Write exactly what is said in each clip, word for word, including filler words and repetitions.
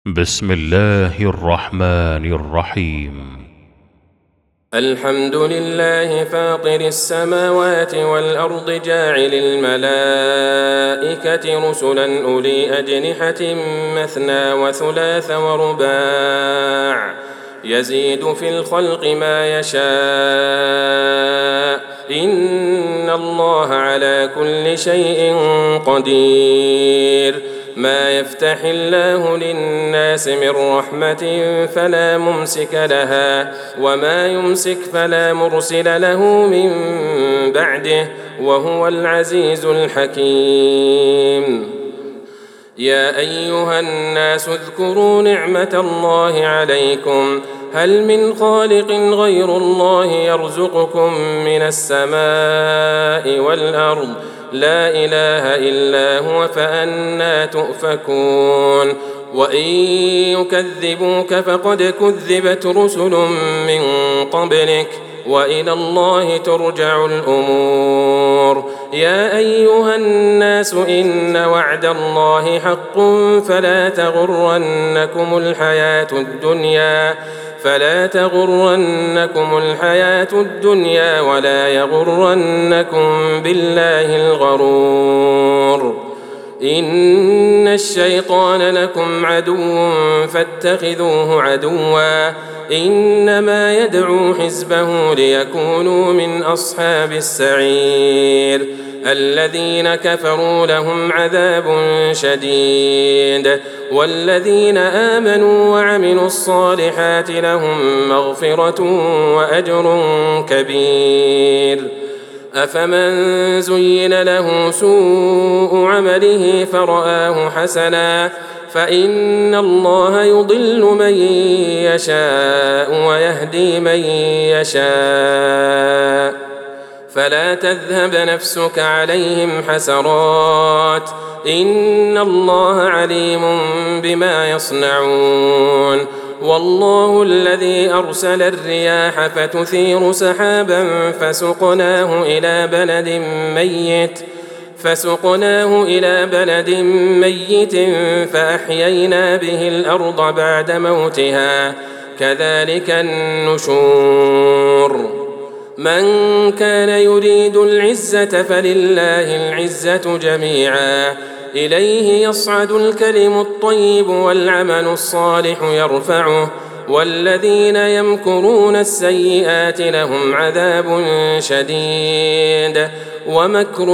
بسم الله الرحمن الرحيم. الحمد لله فاطر السماوات والأرض جاعل الملائكة رسلا أولي أجنحة مثنى وثلاث ورباع يزيد في الخلق ما يشاء إن الله على كل شيء قدير. ما يفتح الله للناس من رحمة فلا ممسك لها وما يمسك فلا مرسل له من بعده وهو العزيز الحكيم. يا أيها الناس اذكروا نعمة الله عليكم هل من خالق غير الله يرزقكم من السماء والأرض لا إله إلا هو فأنى تؤفكون. وإن يكذبوك فقد كذبت رسل من قبلك وإلى الله ترجع الأمور. يا أيها الناس إن وعد الله حق فلا تغرنكم الحياة الدنيا فلا تغرنكم الحياة الدنيا ولا يغرنكم بالله الغرور. إن الشيطان لكم عدو فاتخذوه عدوا إنما يدعو حزبه ليكونوا من أصحاب السعير. الذين كفروا لهم عذاب شديد والذين آمنوا وعملوا الصالحات لهم مغفرة وأجر كبير. أفمن زين له سوء عمله فرآه حسنا فإن الله يضل من يشاء ويهدي من يشاء فلا تذهب نفسك عليهم حسرات إن الله عليم بما يصنعون. والله الذي أرسل الرياح فتثير سحابا فسقناه إلى بلد ميت فسقناه إلى بلد ميت فأحيينا به الأرض بعد موتها كذلك النشور. من كان يريد العزة فلله العزة جميعا إليه يصعد الكلم الطيب والعمل الصالح يرفعه والذين يمكرون السيئات لهم عذاب شديد ومكر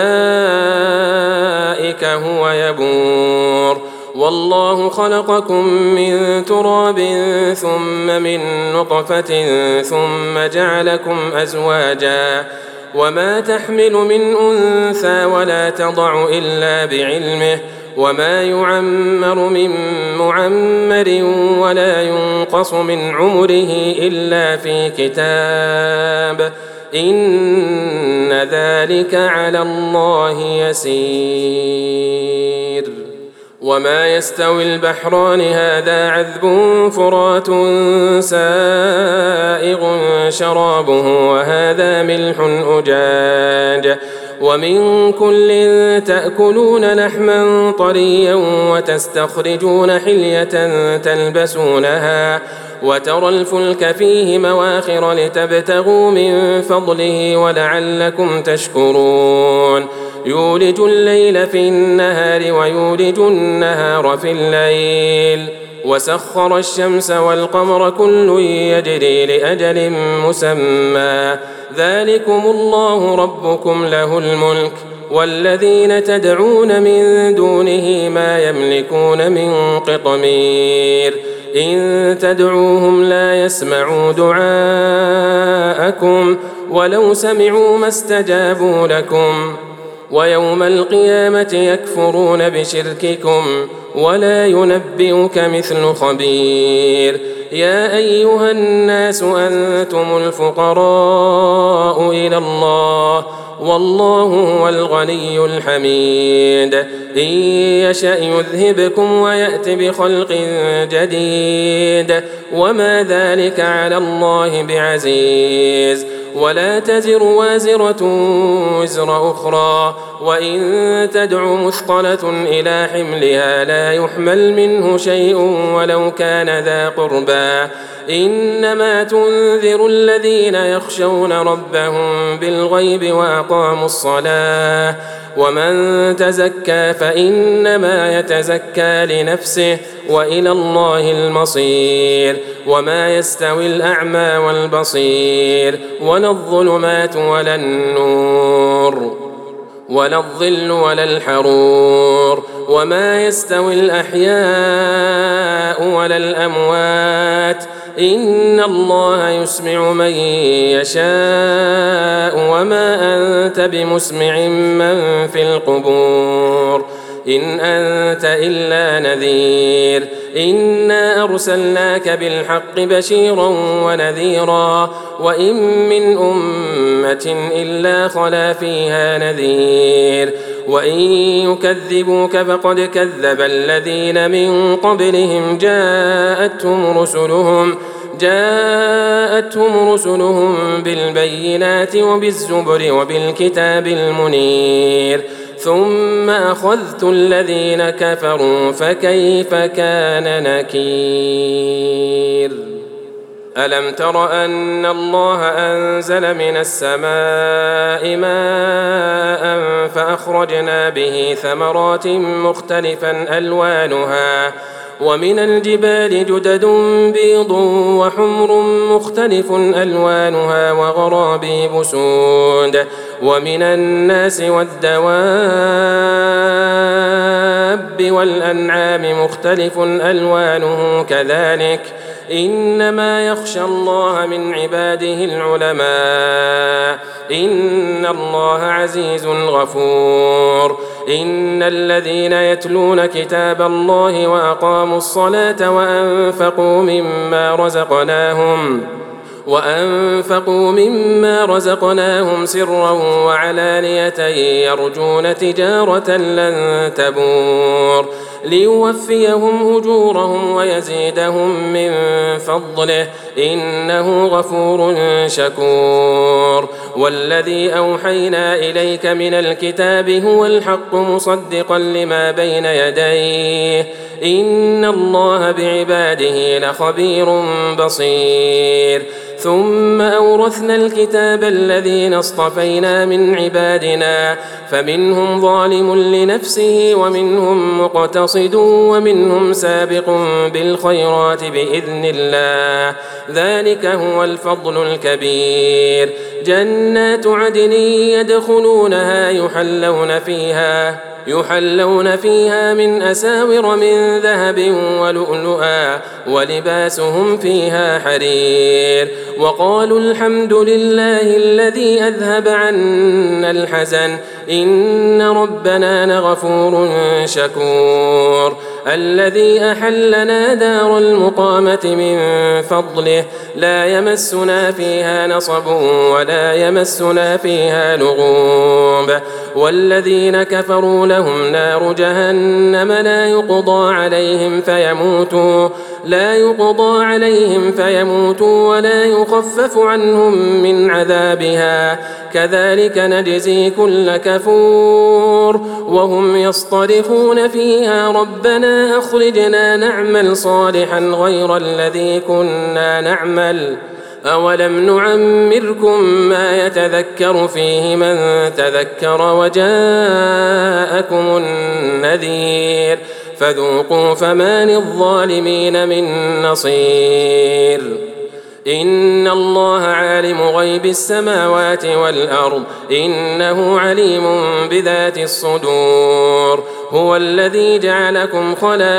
أولئك هو يبور. والله خلقكم من تراب ثم من نطفة ثم جعلكم أزواجا وما تحمل من أنثى ولا تضع إلا بعلمه وما يعمر من معمر ولا ينقص من عمره إلا في كتاب إن ذلك على الله يسير. وما يستوي البحران هذا عذب فرات سائغ شرابه وهذا ملح أجاج ومن كل تأكلون لحما طريا وتستخرجون حلية تلبسونها وترى الفلك فيه مواخر لتبتغوا من فضله ولعلكم تشكرون. يولج الليل في النهار ويولج النهار في الليل وسخر الشمس والقمر كل يجري لأجل مسمى ذلكم الله ربكم له الملك والذين تدعون من دونه ما يملكون من قطمير. إن تدعوهم لا يسمعوا دعاءكم ولو سمعوا ما استجابوا لكم ويوم القيامة يكفرون بشرككم ولا ينبئك مثل خبير. يا أيها الناس أنتم الفقراء إلى الله والله هو الغني الحميد. إن يشأ يذهبكم ويأت بخلق جديد وما ذلك على الله بعزيز. ولا تزر وازرة وزر أخرى، وإن تدع مثقلة إلى حملها لا يحمل منه شيء ولو كان ذا قربى، إنما تنذر الذين يخشون ربهم بالغيب وأقاموا الصلاة، ومن تزكى فإنما يتزكى لنفسه وإلى الله المصير. وما يستوي الأعمى والبصير ولا الظلمات ولا النور ولا الظل ولا الحرور، وما يستوي الأحياء ولا الأموات، إن الله يسمع من يشاء وما أنت بمسمع من في القبور، إن أنت إلا نذير. إنا أرسلناك بالحق بشيرا ونذيرا، وإن من أمة إلا خلا فيها نذير، وإن يكذبوك فقد كذب الذين من قبلهم جاءتهم رسلهم جاءتهم رسلهم بالبينات وبالزبر وبالكتاب المنير، ثم أخذت الذين كفروا فكيف كان نكير. ألم تر أن الله أنزل من السماء ماء فأخرجنا به ثمرات مختلفا ألوانها، ومن الجبال جدد بيض وحمر مختلف ألوانها وغرابيب سود، ومن الناس والدواب والأنعام مختلف ألوانه كذلك، إنما يخشى الله من عباده العلماء، إن الله عزيز غفور. إن الذين يتلون كتاب الله وأقاموا الصلاة وأنفقوا مما رزقناهم وأنفقوا مما رزقناهم سرا وعلانية يرجون تجارة لن تبور، ليوفيهم أجورهم ويزيدهم من فضله، إنه غفور شكور. والذي أوحينا إليك من الكتاب هو الحق مصدقا لما بين يديه، إن الله بعباده لخبير بصير. ثم أورثنا الكتاب الذين اصطفينا من عبادنا، فمنهم ظالم لنفسه ومنهم مقتصد ومنهم سابق بالخيرات بإذن الله، ذلك هو الفضل الكبير. جنات عدن يدخلونها يحلون فيها يحلون فيها من أساور من ذهب ولؤلؤا، ولباسهم فيها حرير، وقالوا الحمد لله الذي أذهب عنا الحزن إن ربنا لغفور شكور. الذي أحلنا دار المقامة من فضله، لا يمسنا فيها نصب ولا يمسنا فيها لغوب. والذين كفروا لهم نار جهنم لا يقضى عليهم فيموتوا لا يقضى عليهم فيموتوا ولا يخفف عنهم من عذابها، كذلك نجزي كل كفور. وهم يصطرخون فيها ربنا أخرجنا نعمل صالحا غير الذي كنا نعمل، أولم نعمركم ما يتذكر فيه من تذكر وجاءكم النذير، فذوقوا فما للظالمين من نصير. إن الله عالم غيب السماوات والأرض، إنه عليم بذات الصدور. هو الذي جعلكم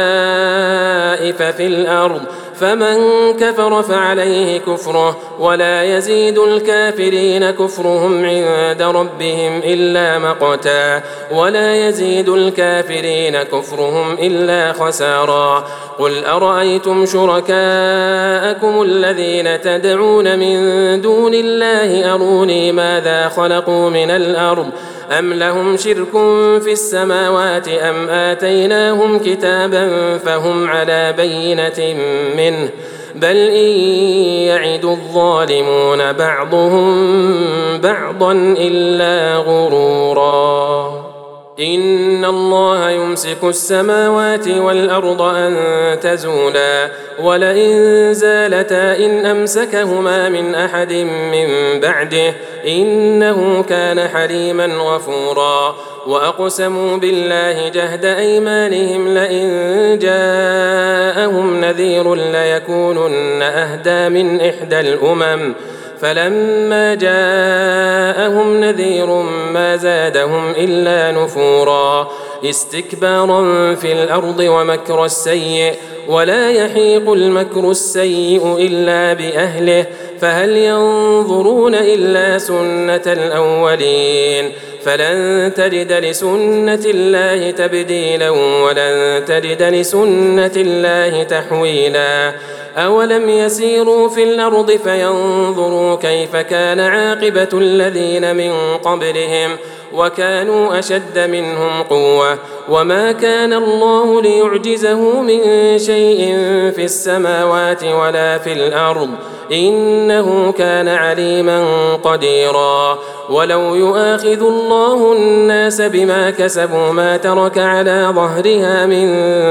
خلائف في الأرض، فمن كفر فعليه كفره، ولا يزيد الكافرين كفرهم عند ربهم إلا مقتا، ولا يزيد الكافرين كفرهم إلا خسارا. قل أرأيتم شركاءكم الذين تدعون من دون الله أروني ماذا خلقوا من الأرض أم لهم شرك في السماوات أم آتيناهم كتابا فهم على بينة منه بل إن يعد الظالمون بعضهم بعضا إلا غرورا إن الله يمسك السماوات والأرض أن تزولا ولئن زالتا إن أمسكهما من أحد من بعده إنه كان حليما غفورا وأقسموا بالله جهد أيمانهم لئن جاءهم نذير ليكونن أهدى من إحدى الأمم فلما جاءهم نذير ما زادهم إلا نفورا استكبارا في الأرض ومكر السيء ولا يحيق المكر السيء إلا بأهله فهل ينظرون إلا سنة الأولين فلن تجد لسنة الله تبديلا ولن تجد لسنة الله تحويلا أولم يسيروا في الأرض فينظروا كيف كان عاقبة الذين من قبلهم وكانوا أشد منهم قوة وما كان الله ليعجزه من شيء في السماوات ولا في الأرض إنه كان عليما قديرا ولو يؤاخذ الله الناس بما كسبوا ما ترك على ظهرها من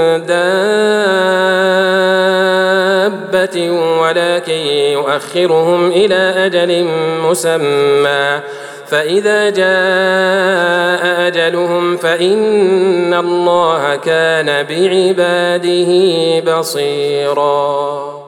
دابة ولكن يؤخرهم إلى أجل مسمى فإذا جاء أجلهم فإن الله كان بعباده بصيراً.